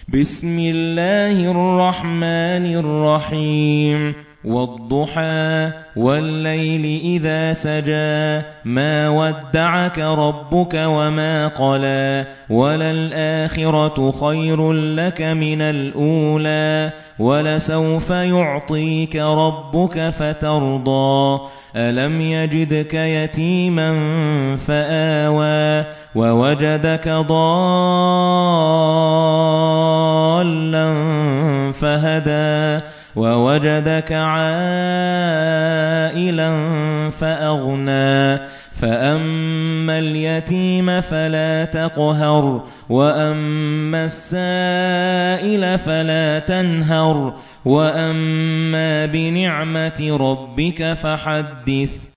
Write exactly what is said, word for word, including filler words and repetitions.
بسم الله الرحمن الرحيم والضحى والليل إذا سجى ما ودعك ربك وما قلى وللآخرة خير لك من الأولى ولسوف يعطيك ربك فترضى ألم يجدك يتيما فآوى ووجدك ضالا فهدى ووجدك عائلا فأغنى فأما اليتيم فلا تقهر وأما السائل فلا تنهر وأما بنعمة ربك فحدث